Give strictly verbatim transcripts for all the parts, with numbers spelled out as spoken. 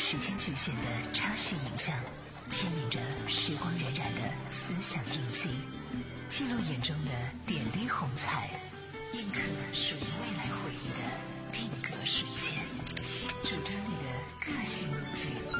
时间局限的插叙影像，牵引着时光荏苒的思想印记，记录眼中的点滴红彩，印刻属于未来回忆的定格瞬间，主张你的个性路径。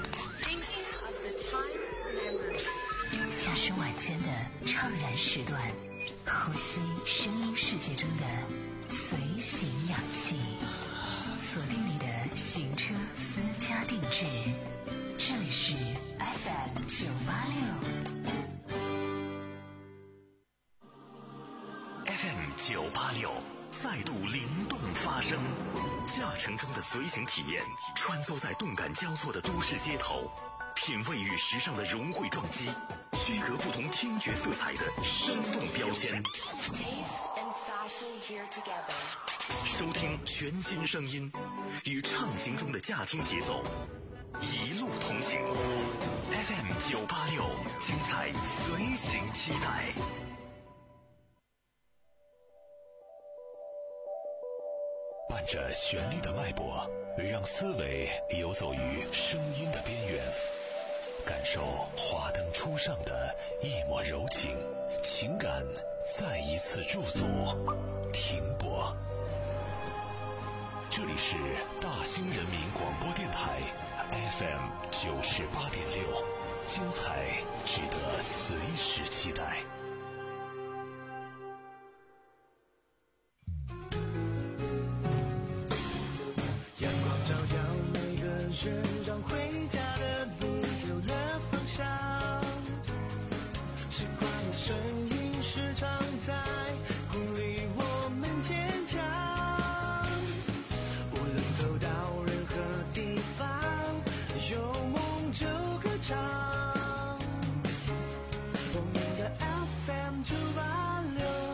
驾驶晚间的怅然时段，呼吸声音世界中的随行氧气，锁定你的行车私家定制。这里是 F M 九八六 F M 九八六再度灵动发声，驾乘中的随行体验，穿梭在动感交错的都市街头，品味与时尚的融汇撞击，区隔不同听觉色彩的生动标签，收听全新声音，与畅行中的驾听节奏一路同行。 F M 九八六，精彩随行期待。伴着旋律的脉搏，让思维游走于声音的边缘，感受华灯初上的一抹柔情，情感再一次驻足停泊。这里是大兴人民广播电台 F M 九十八点六，精彩值得随时期待。 阳光照耀每个人，让回家的路有了方向。时光的声音时常在鼓励我们坚强。无论走到任何地方，有梦就歌唱。我们的 F M 九八六。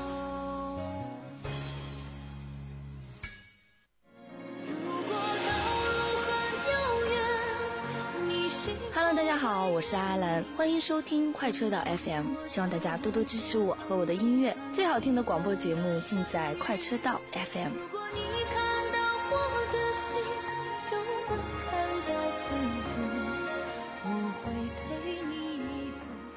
Hello， 大家好，我是阿兰，欢迎收听快车道 F M， 希望大家多多支持我和我的音乐，最好听的广播节目尽在快车道 F M。如果你看到我的心，就能看到自己，我会陪你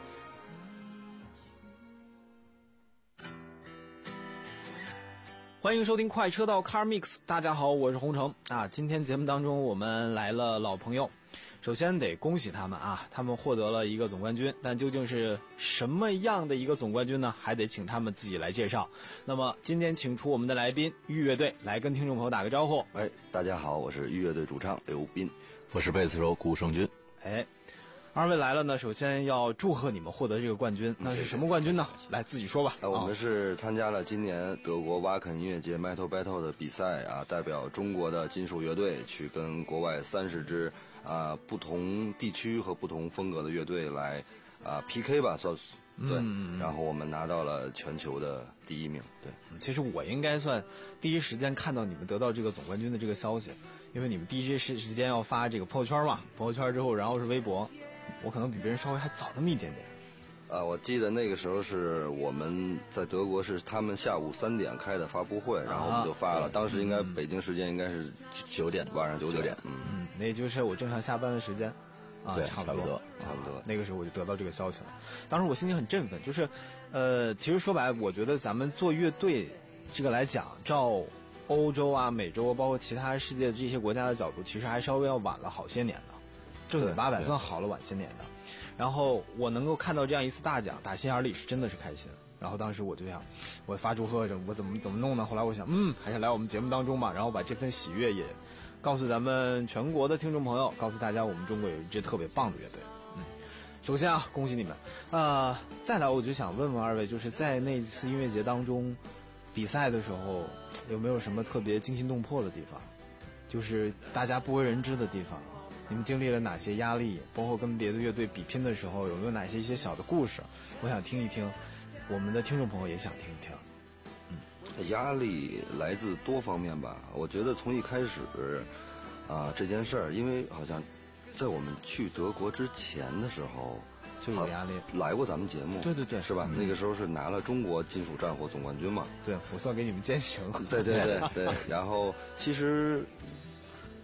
走。 欢迎收听快车道 Car Mix， 大家好，我是洪城啊。今天节目当中我们来了老朋友，首先得恭喜他们啊，他们获得了一个总冠军，但究竟是什么样的一个总冠军呢？还得请他们自己来介绍。那么今天请出我们的来宾豫乐队，来跟听众朋友打个招呼。 哎，大家好，我是豫乐队主唱刘斌， 我是贝斯手顾胜军。 哎，二位来了呢，首先要祝贺你们获得这个冠军。那是什么冠军呢？来自己说吧。 呃，我们是参加了今年德国瓦肯音乐节 Metal Battle 的比赛啊，代表中国的金属乐队去跟国外三十支啊、呃、不同地区和不同风格的乐队来啊、呃、P K 吧，算是对、嗯。然后我们拿到了全球的第一名。对， 其实我应该算第一时间看到你们得到这个总冠军的这个消息，因为你们第一时时间要发这个朋友圈嘛，朋友圈之后，然后是微博。我可能比别人稍微还早那么一点点。 啊，我记得那个时候是我们在德国是他们下午三点开的发布会，然后我们就发了。啊、当时应该北京时间应该是九点，晚上九点。嗯嗯，那就是我正常下班的时间。啊， 对， 差不多， 差不多。 那个时候我就得到这个消息了，当时我心情很振奋。就是，呃，其实说白了，我觉得咱们做乐队这个来讲，照欧洲啊、美洲，包括其他世界这些国家的角度，其实还稍微要晚了好些年的。正经八百算好了晚些年的，然后我能够看到这样一次大奖，打心眼里是真的是开心。然后当时我就想，我发祝贺着，我怎么怎么弄呢？后来我想，嗯，还是来我们节目当中吧，然后把这份喜悦也告诉咱们全国的听众朋友，告诉大家我们中国有一支特别棒的乐队。嗯，首先啊，恭喜你们。呃，再来我就想问问二位，就是在那次音乐节当中比赛的时候，有没有什么特别惊心动魄的地方？就是大家不为人知的地方。你们经历了哪些压力？包括跟别的乐队比拼的时候，有没有哪些一些小的故事？我想听一听，我们的听众朋友也想听一听。 嗯，压力来自多方面吧。我觉得从一开始啊、呃、这件事儿，因为好像在我们去德国之前的时候就有压力， 来过咱们节目， 对对对， 是吧？ 嗯、 那个时候是拿了中国金属战火总冠军嘛。 对，我算给你们践行。 对对对对。然后其实。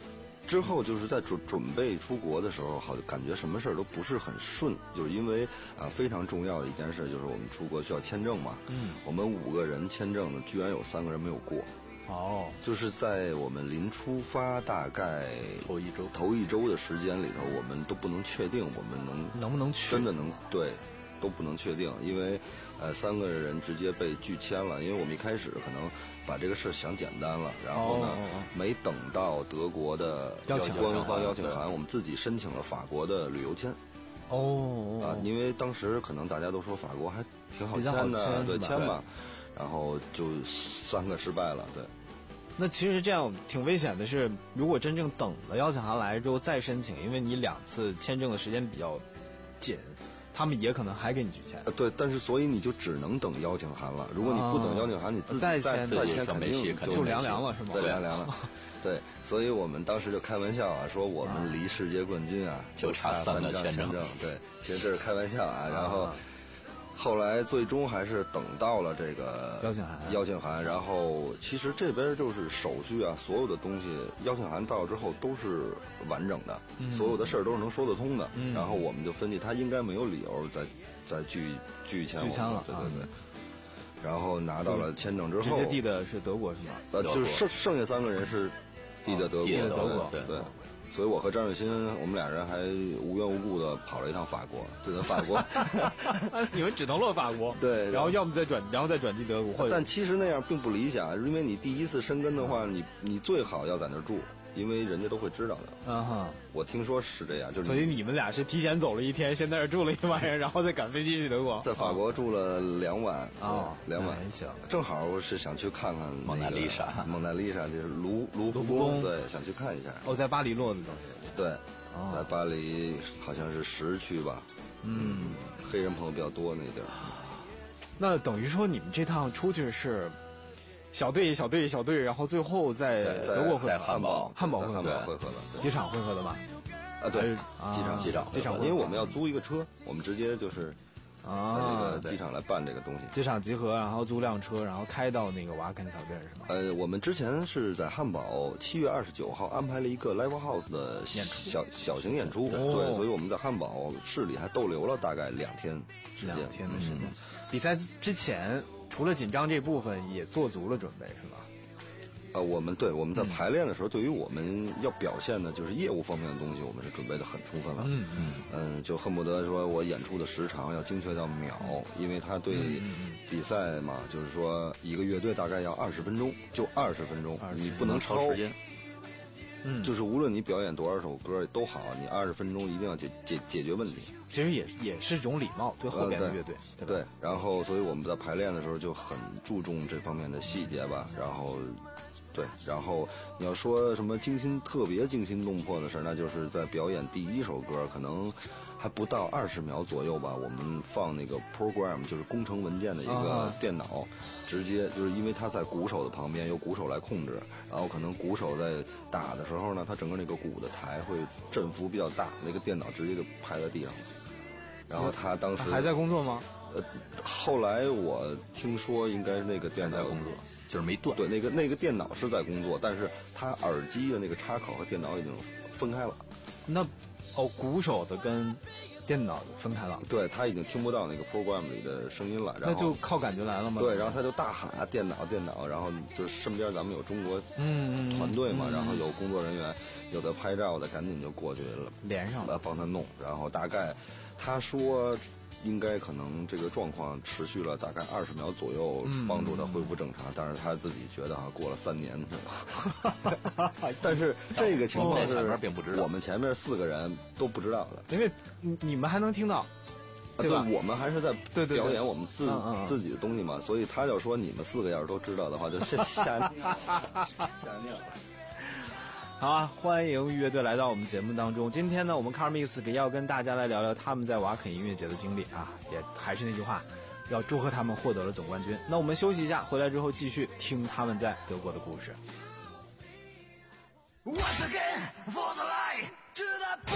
之后就是在准准备出国的时候，好感觉什么事儿都不是很顺，就是因为啊非常重要的一件事就是我们出国需要签证嘛。嗯，我们五个人签证呢，居然有三个人没有过。 哦， 就是在我们临出发大概头一周头一周的时间里头，我们都不能确定我们能能不能去， 真的能对，都不能确定，因为呃三个人直接被拒签了，因为我们一开始可能把这个事想简单了，然后呢、 哦哦哦、 没等到德国的邀请官方邀请函，我们自己申请了法国的旅游签。 哦啊，因为当时可能大家都说法国还挺好签的，对，签吧。 吧。然后就三个失败了，对。 那其实这样挺危险的是，如果真正等了邀请函来之后再申请，因为你两次签证的时间比较紧，他们也可能还给你拒签。 呃，对，但是所以你就只能等邀请函了。如果你不等邀请函，你自己再签再签肯定就凉凉了，是吗？ 对，凉凉了。对，所以我们当时就开玩笑啊，说我们离世界冠军啊就差三个签证。 对，其实这是开玩笑啊。然后后来最终还是等到了这个邀请函， 邀请函。然后其实这边就是手续啊，所有的东西，邀请函到之后都是完整的， 嗯、 所有的事儿都是能说得通的。 嗯、 然后我们就分析，他应该没有理由再再拒拒签我们， 拒签了， 对对对。然后拿到了签证之后， 直接递的是德国是吗？ 呃，就是剩剩下三个人是递的德国， 递的德国， 对对。所以我和张瑞新，我们俩人还无缘无故的跑了一趟法国，对，法国， 你们只能落法国， 对， 然后要么再转，然后再转机德国。 但其实那样并不理想，因为你第一次申根的话，你你最好要在那儿住，因为人家都会知道的。 嗯哼， 我听说是这样，就是。 所以你们俩是提前走了一天，先在那儿住了一晚上，然后再赶飞机去德国。 在法国住了两晚啊， 两晚， 行。 正好我是想去看看蒙娜丽莎， 蒙娜丽莎就是卢卢浮宫， 对，想去看一下。 哦，在巴黎落的当时。 对，在巴黎好像是十区吧。嗯，黑人朋友比较多那地儿。 那等于说你们这趟出去是小队小队小队，然后最后在德国会在汉堡汉堡会合的， 机场会合的吧？ 啊，对，机场机场机场， 因为我们要租一个车，我们直接就是啊， 这个机场来办这个东西。 机场集合，然后租辆车，然后开到那个瓦肯小镇是吗？ 呃，我们之前是在汉堡七月二十九号安排了一个 Live House 的小小型演出，对，所以我们在汉堡市里还逗留了大概两天时间。 两天的时间。比赛之前，除了紧张这部分，也做足了准备，是吧？ 呃，我们对我们在排练的时候，对于我们要表现的就是业务方面的东西，我们是准备的很充分了。 嗯嗯嗯，就恨不得说我演出的时长要精确到秒，因为他对比赛嘛，就是说一个乐队大概要二十分钟，就二十分钟，你不能超时间。 嗯，就是无论你表演多少首歌都好，你二十分钟一定要解解解决问题。 其实也也是种礼貌，对后边的乐队， 呃、对, 对, 对。然后，所以我们在排练的时候就很注重这方面的细节吧。然后，对，然后你要说什么惊心特别惊心动魄的事，那就是在表演第一首歌，可能还不到二十秒左右吧，我们放那个 program， 就是工程文件的一个电脑。啊，直接就是因为他在鼓手的旁边，由鼓手来控制，然后可能鼓手在打的时候呢，他整个那个鼓的台会振幅比较大，那个电脑直接就拍在地上了。然后他当时还在工作吗？ 呃，后来我听说应该那个电脑在工作，就是没断。 对，那个那个电脑是在工作，但是他耳机的那个插口和电脑已经分开了。 那哦，鼓手的跟电脑分开了， 对，他已经听不到那个 program 里的声音了，然后那就靠感觉来了吗？ 对，然后他就大喊电脑电脑，然后就身边咱们有中国嗯团队嘛，嗯、然后有工作人员，有的拍照的，赶紧就过去了， 连上了， 帮他弄。然后大概他说应该可能这个状况持续了大概二十秒左右， 嗯、 帮助他恢复正常。但是他自己觉得哈，过了三年，但是这个情况是我们前面四个人都不知道的， 因为你们还能听到。对吧？ 我们还是在表演我们自对对对自己的东西嘛，所以他要说你们四个要是都知道的话，就吓吓吓尿了。 好啊，欢迎乐队来到我们节目当中。今天呢，我们 Car Mix 给要跟大家来聊聊他们在瓦肯音乐节的经历啊，也还是那句话，要祝贺他们获得了总冠军。那我们休息一下，回来之后继续听他们在德国的故事。Once again for the light to the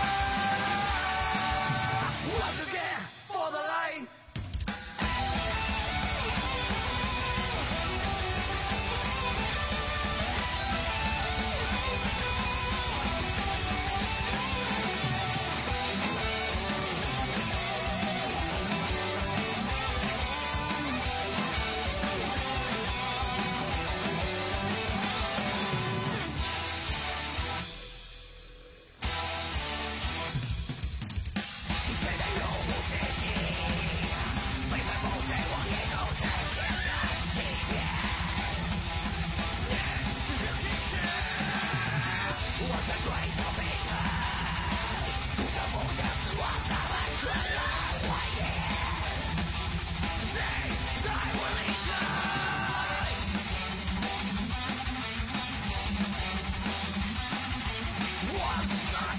Once again for the light.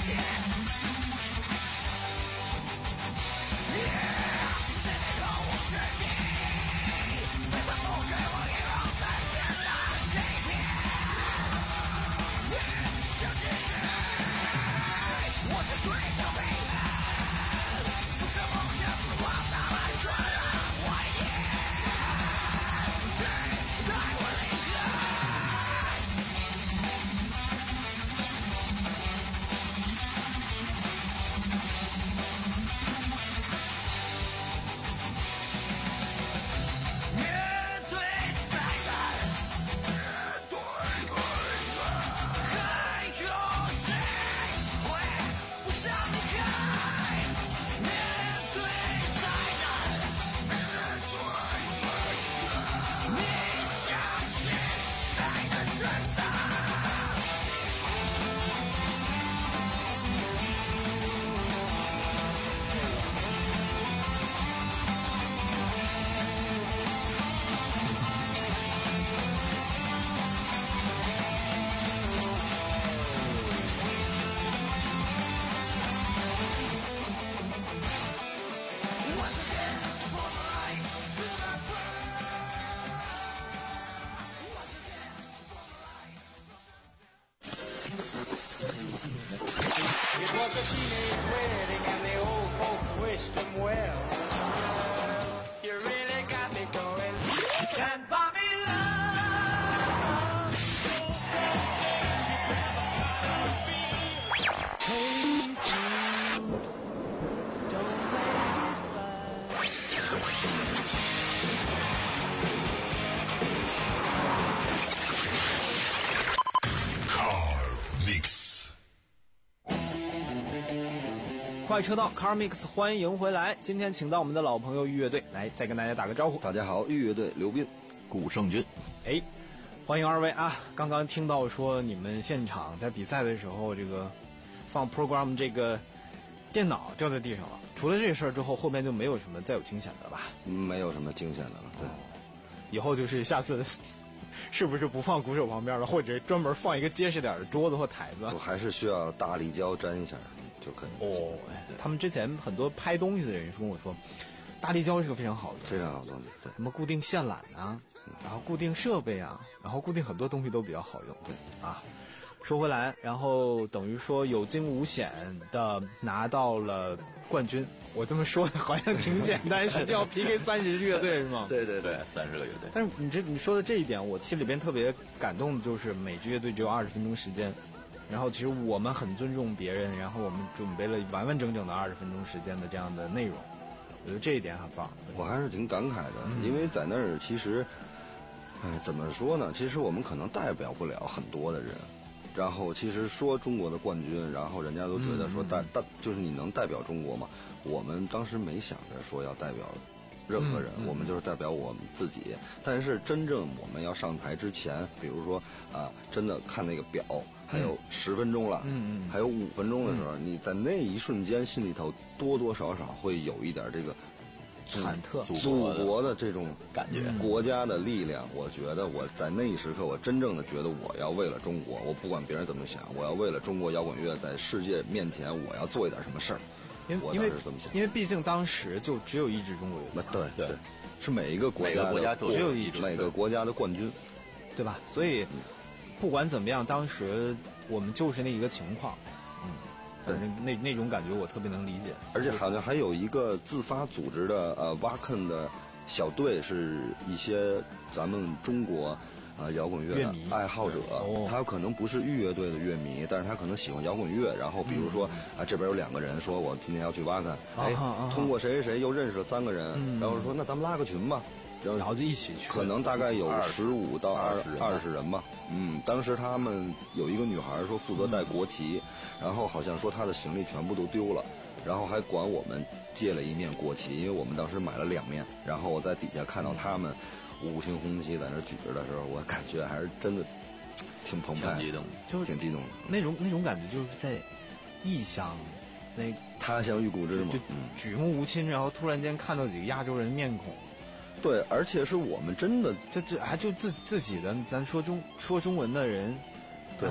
快车道 Car Mix 欢迎回来，今天请到我们的老朋友豫乐队来再跟大家打个招呼。 大家好，豫乐队刘斌、 古胜军。 哎，欢迎二位啊！刚刚听到说你们现场在比赛的时候，这个放 program 这个电脑掉在地上了。除了这个事儿之后，后面就没有什么再有惊险的了吧？ 没有什么惊险的了。对， 以后就是下次是不是不放鼓手旁边了，或者专门放一个结实点的桌子或台子？ 我还是需要大力胶粘一下就可以。 哦，他们之前很多拍东西的人跟我说，大力胶是个非常好的， 非常好的东西。对， 什么固定线缆啊，然后固定设备啊，然后固定很多东西都比较好用。 对啊，说回来，然后等于说有惊无险的拿到了冠军。我这么说的好像挺简单，实际要 P K 三十支乐队是吗？ 对对对，三十个乐队。 但是你这你说的这一点，我心里边特别感动的就是每支乐队只有二十分钟时间。然后其实我们很尊重别人，然后我们准备了完完整整的二十分钟时间的这样的内容，我觉得这一点很棒。 我还是挺感慨的， 嗯、 因为在那儿其实，哎，怎么说呢？其实我们可能代表不了很多的人，然后其实说中国的冠军，然后人家都觉得说代代、嗯、就是你能代表中国吗？我们当时没想着说要代表任何人、嗯嗯、我们就是代表我们自己。但是真正我们要上台之前，比如说啊、呃，真的看那个表还有十分钟了， 嗯嗯， 还有五分钟的时候、嗯，你在那一瞬间心里头多多少少会有一点这个忐忑， 祖国的这种感觉， 国家的力量。我觉得我在那一时刻，我真正的觉得我要为了中国，我不管别人怎么想，我要为了中国摇滚乐在世界面前，我要做一点什么事儿。 因为我当时这么想， 因为毕竟当时就只有一支中国乐队， 对对，是每一个国家的国家只有一支， 每个国家的冠军， 对吧？所以。嗯不管怎么样，当时我们就是那一个情况，嗯， 对， 那那种感觉我特别能理解。 而且好像还有一个自发组织的呃挖坑的小队，是一些咱们中国呃摇滚乐的爱好者， 哦、 他可能不是豫乐队的乐迷，但是他可能喜欢摇滚乐。然后比如说、嗯、啊，这边有两个人说我今天要去挖坑，哎、 啊啊， 通过谁谁谁又认识了三个人， 嗯、 然后说那咱们拉个群吧。 然后就一起去， 可能大概有十五到二二十人吧。嗯，当时他们有一个女孩说负责带国旗、嗯，然后好像说她的行李全部都丢了，然后还管我们借了一面国旗，因为我们当时买了两面。然后我在底下看到他们五星红旗在那举着的时候，我感觉还是真的挺澎湃， 挺激动， 就是挺激动的。 那种那种感觉就是在异乡，那他乡遇故知嘛， 就举目无亲，然后突然间看到几个亚洲人面孔。 对，而且是我们真的， 这这还就自自己的，咱说中说中文的人，然后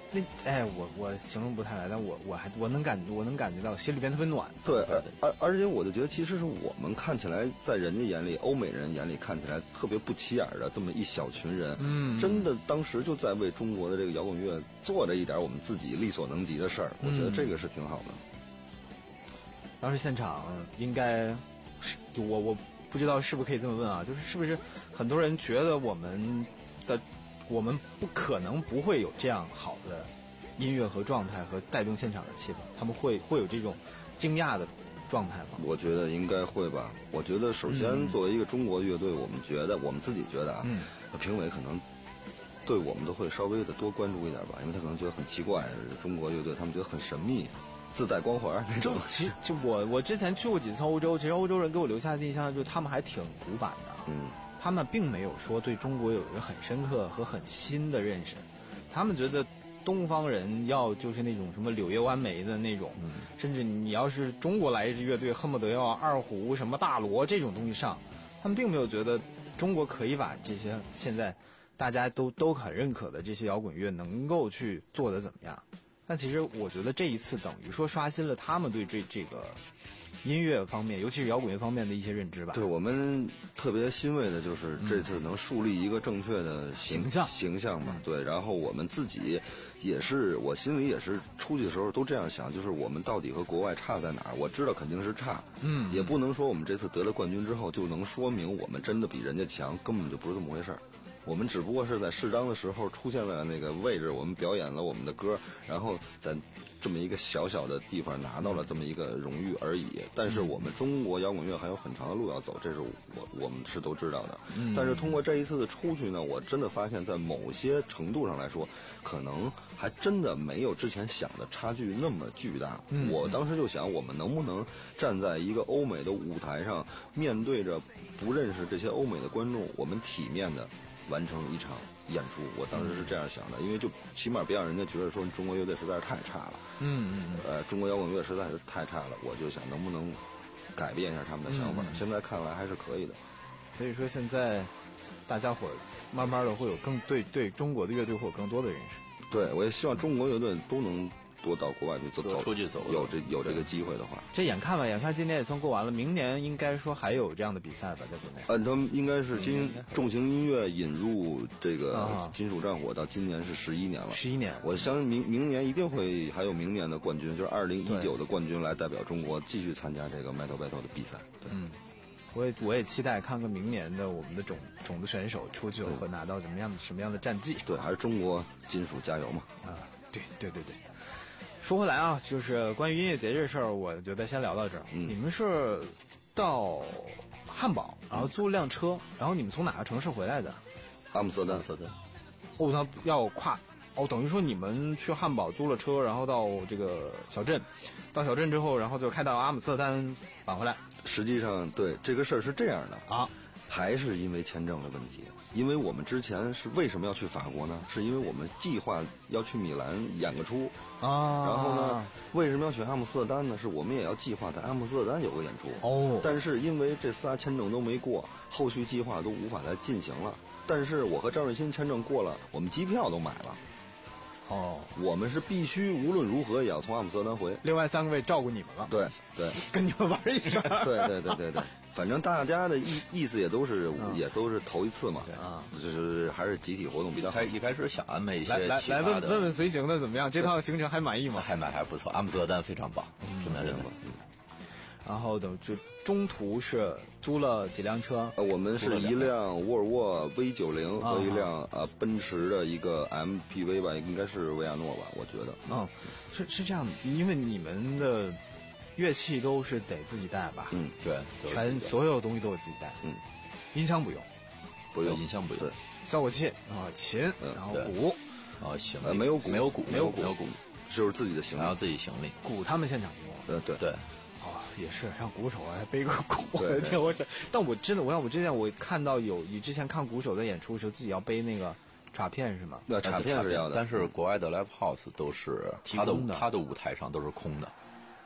那哎，我我形容不太来，但我我还我能感我能感觉到心里边特别暖。 对，而而且我就觉得，其实是我们看起来在人家眼里，欧美人眼里看起来特别不起眼的这么一小群人， 嗯， 真的当时就在为中国的这个摇滚乐做着一点我们自己力所能及的事儿，我觉得这个是挺好的。 当时现场应该是我我不知道是不是可以这么问啊，就是是不是很多人觉得我们的我们不可能不会有这样好的音乐和状态和带动现场的气氛，他们会会有这种惊讶的状态吗？ 我觉得应该会吧。我觉得首先作为一个中国乐队，我们觉得我们自己觉得啊， 嗯， 评委可能对我们都会稍微的多关注一点吧，因为他可能觉得很奇怪，中国乐队他们觉得很神秘，自带光环那种。 就其实就我我之前去过几次欧洲，其实欧洲人给我留下的印象就是他们还挺古板的， 嗯， 他们并没有说对中国有一个很深刻和很新的认识，他们觉得东方人要就是那种什么柳叶弯眉的那种， 嗯， 甚至你要是中国来一支乐队，恨不得要二胡什么大锣这种东西上，他们并没有觉得中国可以把这些现在大家都都很认可的这些摇滚乐能够去做得怎么样。但其实我觉得这一次等于说刷新了他们对这这个音乐方面，尤其是摇滚乐方面的一些认知吧。 对，我们特别欣慰的就是这次能树立一个正确的形、 形象形象吧。对，然后我们自己也是，我心里也是出去的时候都这样想，就是我们到底和国外差在哪儿？我知道肯定是差， 嗯， 也不能说我们这次得了冠军之后就能说明我们真的比人家强，根本就不是这么回事儿。我们只不过是在适当的时候出现了那个位置，我们表演了我们的歌，然后在这么一个小小的地方拿到了这么一个荣誉而已。但是我们中国摇滚乐还有很长的路要走，这是我我们是都知道的。 嗯、 但是通过这一次的出去呢，我真的发现，在某些程度上来说，可能还真的没有之前想的差距那么巨大。 嗯、 我当时就想，我们能不能站在一个欧美的舞台上，面对着不认识这些欧美的观众，我们体面的完成一场演出。我当时是这样想的，因为就起码别让人家觉得说中国乐队实在是太差了， 嗯嗯嗯， 呃，中国摇滚乐实在是太差了。我就想能不能改变一下他们的想法。 嗯、 现在看来还是可以的。 所以说现在大家伙慢慢的会有更对对中国的乐队会有更多的认识。 对，我也希望中国乐队都能多到国外去走， 多出去走， 有这有这个机会的话， 这眼看吧，眼看今年也算过完了，明年应该说还有这样的比赛吧，在国内。 按他们应该是金重型音乐引入这个金属战火到今年是十一年了， 十一年， 我相信明明年一定会还有明年的冠军，就是二零一九的冠军来代表中国继续参加这个 Metal Battle 的比赛。对， 嗯，我也我也期待看看明年的我们的种种子选手出去会拿到什么样的什么样的战绩。 对，还是中国金属加油嘛！ 啊，对对对对。说回来啊，就是关于音乐节这事儿，我觉得先聊到这儿。 嗯， 你们是到汉堡，然后租了辆车，然后你们从哪个城市回来的？ 阿姆斯特丹。 阿姆斯特丹。 哦，那要跨哦，等于说你们去汉堡租了车，然后到这个小镇，到小镇之后，然后就开到阿姆斯特丹返回来。 实际上，对这个事儿是这样的啊， 还是因为签证的问题。因为我们之前是为什么要去法国呢？是因为我们计划要去米兰演个出啊。 然后呢，为什么要选阿姆斯特丹呢？是我们也要计划在阿姆斯特丹有个演出哦。 但是因为这仨签证都没过，后续计划都无法再进行了。但是我和张瑞鑫签证过了，我们机票都买了。 哦， 我们是必须无论如何也要从阿姆斯特丹回。 另外三个位照顾你们了。 对对， 跟你们玩一圈。 对对对对对，反正大家的意意思也都是、嗯、也都是头一次嘛， 啊， 就是还是集体活动比较好。 一开始想安排一些来来来问问问随行的怎么样？这套行程还满意吗？ 还满还不错，阿姆斯特丹非常棒，真的真的。 嗯然后等就中途是租了几辆车， 呃，我们是一辆沃尔沃 V 九十和一辆呃奔驰的一个 M P V 吧，应该是维亚诺吧，我觉得。 嗯，是是这样的，因为你们的乐器都是得自己带吧？ 嗯， 对， 全所有东西都得自己带。 嗯， 音箱不用， 不用音箱不用， 对， 效果器啊，琴，然后鼓， 啊行， 呃没有鼓， 没有鼓， 没有鼓，没有鼓， 就是自己的行李， 然后自己行李， 鼓他们现场用。呃，对对。 哦，也是让鼓手还背个鼓，我的天！我想，但我真的，我想我之前我看到有，你之前看鼓手在演出的时候自己要背那个镲片是吗？ 那镲片是要的， 但是国外的 live house 都是他的他的舞台上都是空的。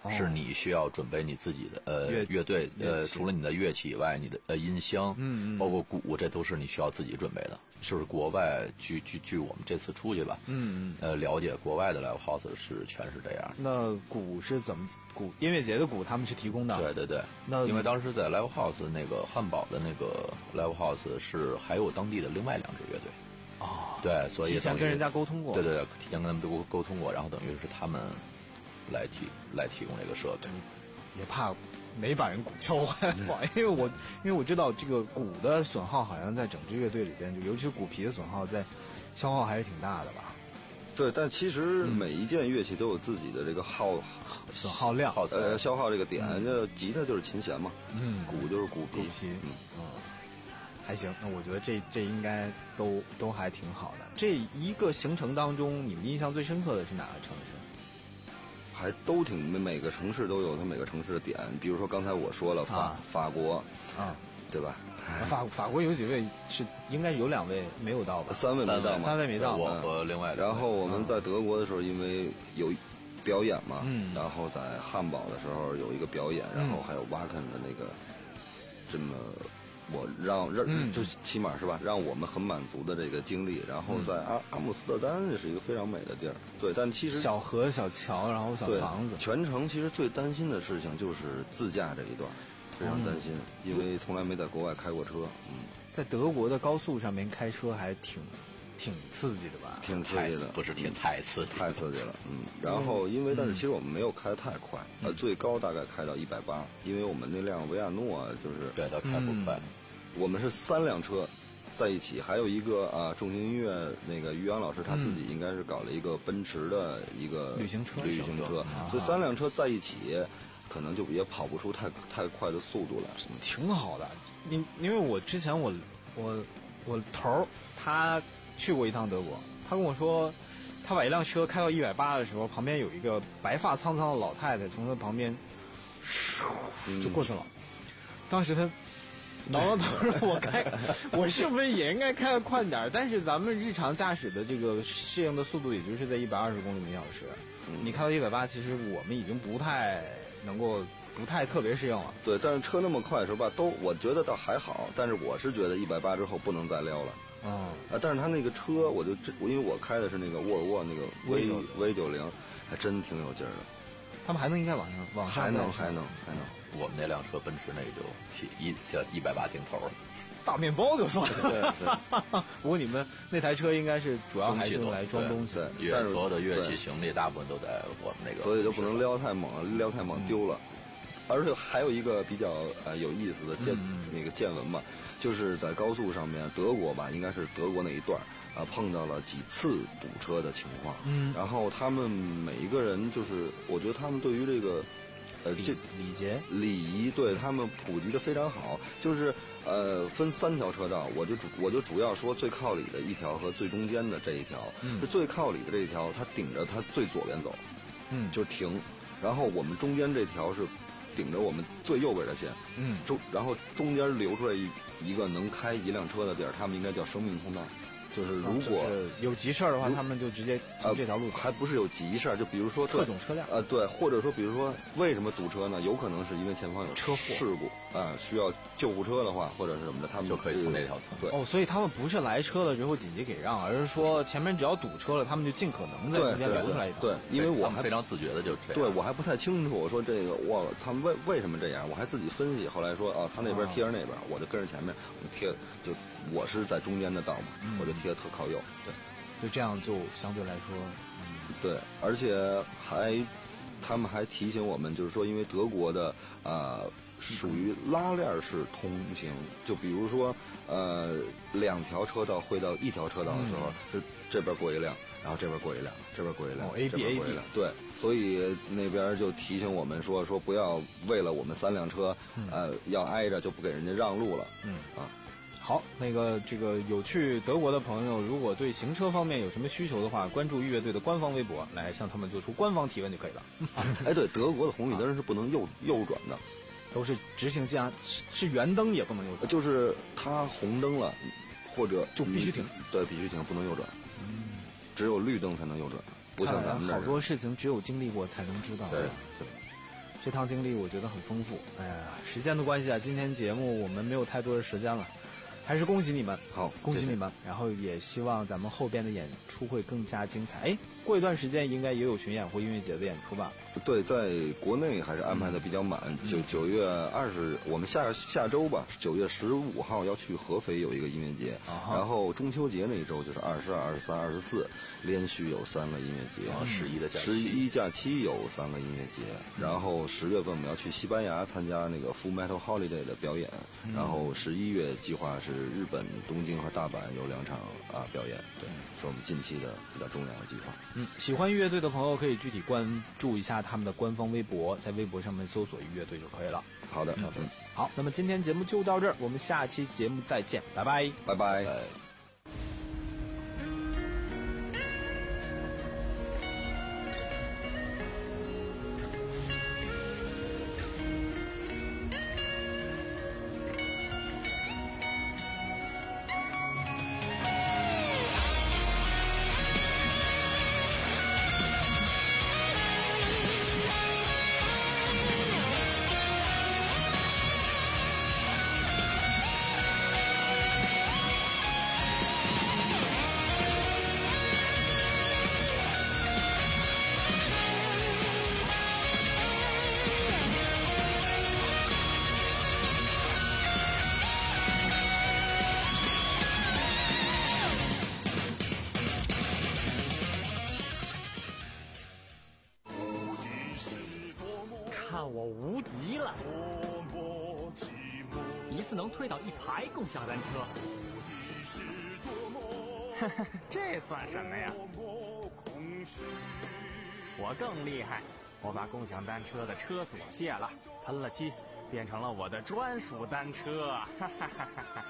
是你需要准备你自己的呃乐器乐队呃， 乐器除了你的乐器以外，你的呃音箱， 嗯嗯包括鼓，这都是你需要自己准备的。就是国外据据据我们这次出去吧， 嗯嗯， 呃，了解国外的 live house 是全是这样。 那鼓是怎么鼓？音乐节的鼓他们是提供的。 对对对， 那因为当时在 live house 那个汉堡的那个 live house 是还有当地的另外两支乐队。 哦， 对，所以等于提前跟人家沟通过。 对对对，提前跟他们沟沟通过，然后等于是他们来提来提供这个设备。 也怕没把人鼓敲坏，因为我因为我知道这个鼓的损耗好像在整支乐队里边，就尤其是鼓皮的损耗，在消耗还是挺大的吧。 对，但其实每一件乐器都有自己的这个耗损耗量， 耗材呃消耗这个点。那吉他就是琴弦嘛， 嗯， 鼓就是鼓皮， 鼓皮， 嗯嗯，还行。那我觉得这这应该都都还挺好的。这一个行程当中，你们印象最深刻的是哪个城市？ 还都挺每每个城市都有它每个城市的点，比如说刚才我说了法、 啊、 法国， 啊， 对吧？ 法法国有几位是应该有两位没有到吧？ 三位没到嘛， 三位没到。 我和另外。 然后我们在德国的时候，因为有表演嘛， 嗯， 然后在汉堡的时候有一个表演，然后还有瓦肯的那个这么。我让让、嗯、就起码是吧，让我们很满足的这个经历。然后在阿、嗯、阿姆斯特丹也是一个非常美的地儿，对。但其实小河、小桥，然后小房子， 全程其实最担心的事情就是自驾这一段，非常担心，嗯、因为从来没在国外开过车。嗯， 在德国的高速上面开车还挺挺刺激的吧？ 挺刺激的， 不是挺太刺激， 太刺激了。嗯，然后因为但是其实我们没有开得太快，呃、嗯，最高大概开到一百八，因为我们那辆维亚诺就是对，它开不快。 嗯，我们是三辆车在一起，还有一个啊，重型音乐那个于洋老师他自己应该是搞了一个奔驰的一个旅行车， 旅行车，啊、所以三辆车在一起，可能就也跑不出太太快的速度来。 挺好的，因因为我之前我我我头儿他去过一趟德国，他跟我说，他把一辆车开到一百八的时候，旁边有一个白发苍苍的老太太从他旁边，唰就过去了，嗯、当时他。挠挠头说：“我开，我是不是也应该开得快点？但是咱们日常驾驶的这个适应的速度，也就是在一百二十公里每小时。嗯、你开到一百八，其实我们已经不太能够，不太特别适应了。 对，但是车那么快的时候吧，都我觉得倒还好。但是我是觉得一百八之后不能再撩了。 嗯啊，但是他那个车，我就因为我开的是那个沃尔沃那个 V V 九零，还真挺有劲儿的。 他们还能应该往上往上还能还能还能。” 我们那辆车奔驰那就一一百八顶头了， 大面包就算了。 对对。 不过你们那台车应该是主要还是用来装东西， 对， 但是所有的乐器行李大部分都在我们那个， 所以就不能撩太猛了，撩太猛丢了。嗯、而且还有一个比较呃有意思的见、嗯、那个见闻嘛，就是在高速上面，德国吧，应该是德国那一段。啊，碰到了几次堵车的情况，嗯，然后他们每一个人就是，我觉得他们对于这个。呃，这礼节礼仪对他们普及的非常好，就是呃分三条车道，我就主我就主要说最靠里的一条和最中间的这一条，嗯，是最靠里的这一条，它顶着它最左边走， 嗯， 就停，然后我们中间这条是顶着我们最右边的线， 嗯， 中然后中间留出来一一个能开一辆车的地儿，他们应该叫生命通道。就是如果、 啊就是、有急事儿的话，他们就直接从这条路走、 呃。还不是有急事儿，就比如说特种车辆。 呃，对，或者说比如说为什么堵车呢？有可能是因为前方有车祸事故啊、呃，需要救护车的话，或者是什么的，他们就可以从那条对。 哦，所以他们不是来车了之后紧急给让，而是说前面只要堵车了，他们就尽可能在中间留出来一条。 对，因为我还非常自觉的就这样。 对，我还不太清楚，我说这个哇，他们为为什么这样？我还自己分析，后来说啊，他那边贴着那边，我就跟着前面，我贴就我是在中间的道嘛，嗯、我就贴的特靠右。对， 就这样就相对来说， 嗯，对，而且还，他们还提醒我们，就是说，因为德国的呃属于拉链式通行，就比如说呃两条车道汇到一条车道的时候，就、嗯、这边过一辆，然后这边过一辆，这边过一辆、 哦、，A B A B， 对，所以那边就提醒我们说说不要为了我们三辆车，嗯、呃要挨着就不给人家让路了， 嗯啊。 好，那个这个有去德国的朋友，如果对行车方面有什么需求的话，关注乐队的官方微博，来向他们做出官方提问就可以了。 哎，对，德国的红绿灯是不能右右转的， 都是直行加是圆灯也不能右转， 就是它红灯了，或者就必须停， 对，必须停，不能右转，嗯，只有绿灯才能右转，不像咱们这好多事情只有经历过才能知道。 对对。 这趟经历我觉得很丰富。哎呀，时间的关系啊，今天节目我们没有太多的时间了，还是恭喜你们， 好， 恭喜你们。然后也希望咱们后边的演出会更加精彩。哎，过一段时间应该也有巡演或音乐节的演出吧？ 对，在国内还是安排的比较满。九九月二十，我们下下周吧，九月十五号要去合肥有一个音乐节， 啊、 然后中秋节那一周就是二十二、二十三、二十四，连续有三个音乐节。 啊，十一的假期， 十一假期有三个音乐节，然后十月份我们要去西班牙参加那个 Full Metal Holiday 的表演， 嗯、 然后十一月计划是日本东京和大阪有两场啊表演，对，是我们近期的比较重要的计划。 嗯，喜欢乐队的朋友可以具体关注一下他们的官方微博，在微博上面搜索乐队就可以了。 好的，好的， 嗯，好，那么今天节目就到这儿，我们下期节目再见，拜拜， 拜拜。 看我无敌了！一次能推倒一排共享单车，这算什么呀？我更厉害，我把共享单车的车锁卸了，喷了漆，变成了我的专属单车。哈哈哈哈！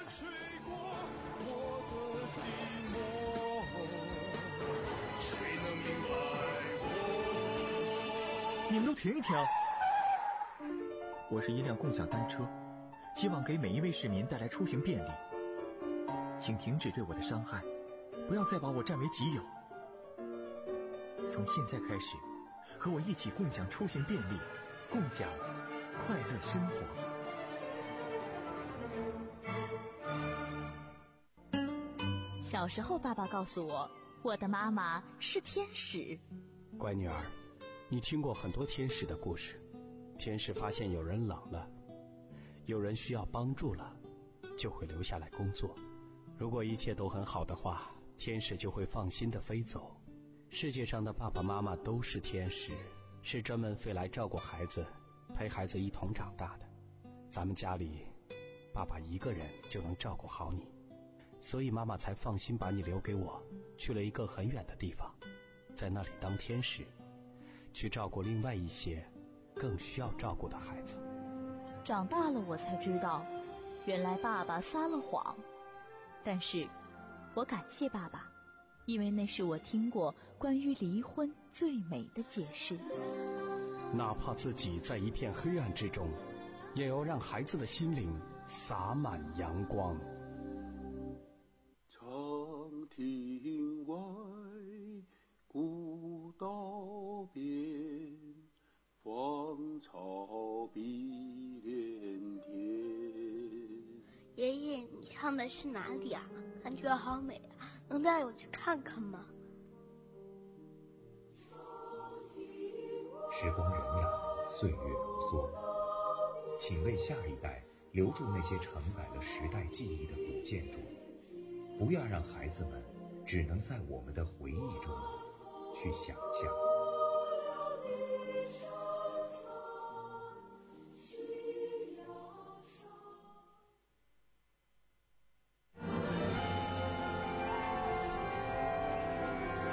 你们都停一停！我是一辆共享单车，希望给每一位市民带来出行便利。请停止对我的伤害，不要再把我占为己有。从现在开始，和我一起共享出行便利，共享快乐生活。 小时候，爸爸告诉我，我的妈妈是天使。 乖女儿，你听过很多天使的故事。天使发现有人冷了，有人需要帮助了，就会留下来工作。如果一切都很好的话，天使就会放心地飞走。世界上的爸爸妈妈都是天使，是专门飞来照顾孩子，陪孩子一同长大的。咱们家里，爸爸一个人就能照顾好你，所以妈妈才放心把你留给我，去了一个很远的地方，在那里当天使，去照顾另外一些更需要照顾的孩子。 长大了我才知道，原来爸爸撒了谎，但是我感谢爸爸，因为那是我听过关于离婚最美的解释。 哪怕自己在一片黑暗之中，也要让孩子的心灵洒满阳光。 长亭外，古道边，芳草碧连天。 爷爷，你唱的是哪里啊？感觉好美啊，能带我去看看吗？ 时光荏苒，岁月如梭，请为下一代留住那些承载了时代记忆的古建筑，不要让孩子们只能在我们的回忆中去想象。